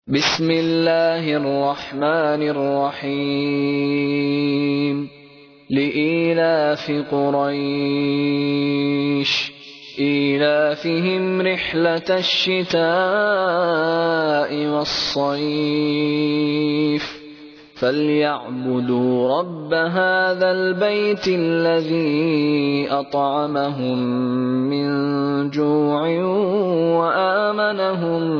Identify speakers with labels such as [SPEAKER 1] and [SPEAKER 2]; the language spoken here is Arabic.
[SPEAKER 1] بسم الله الرحمن الرحيم لإيلاف قريش إيلافهم رحلة الشتاء والصيف فليعبدوا رب هذا البيت الذي أطعمهم من جوع وآمنهم